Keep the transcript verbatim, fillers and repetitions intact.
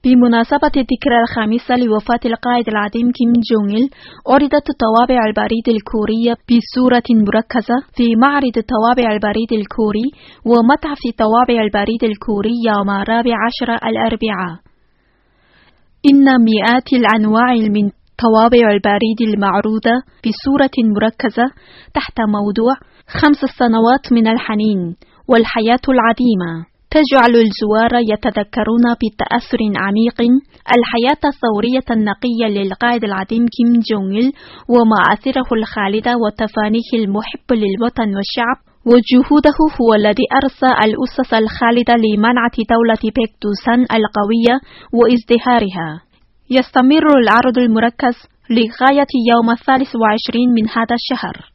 بمناسبة الذكرى الخامسة لوفاة القائد العظيم كيم جونغ إل، عرضت طوابع البريد الكورية بصورة مركزة في معرض طوابع البريد الكوري ومتحف طوابع البريد الكوري يوم الرابع عشر الأربعاء. إن مئات الأنواع من طوابع البريد المعروضة بصورة مركزة تحت موضوع خمس سنوات من الحنين والحياة العديمة تجعل الزوار يتذكرون بتأثر عميق الحياة الثورية النقية للقائد العظيم كيم جونغ إل ومآثره الخالدة وتفانيه المحب للوطن والشعب، وجهوده هو الذي أرسى الأسس الخالدة لمنعة دولة بيكدوسان القوية وازدهارها. يستمر العرض المركز لغاية يوم الثالث وعشرين من هذا الشهر.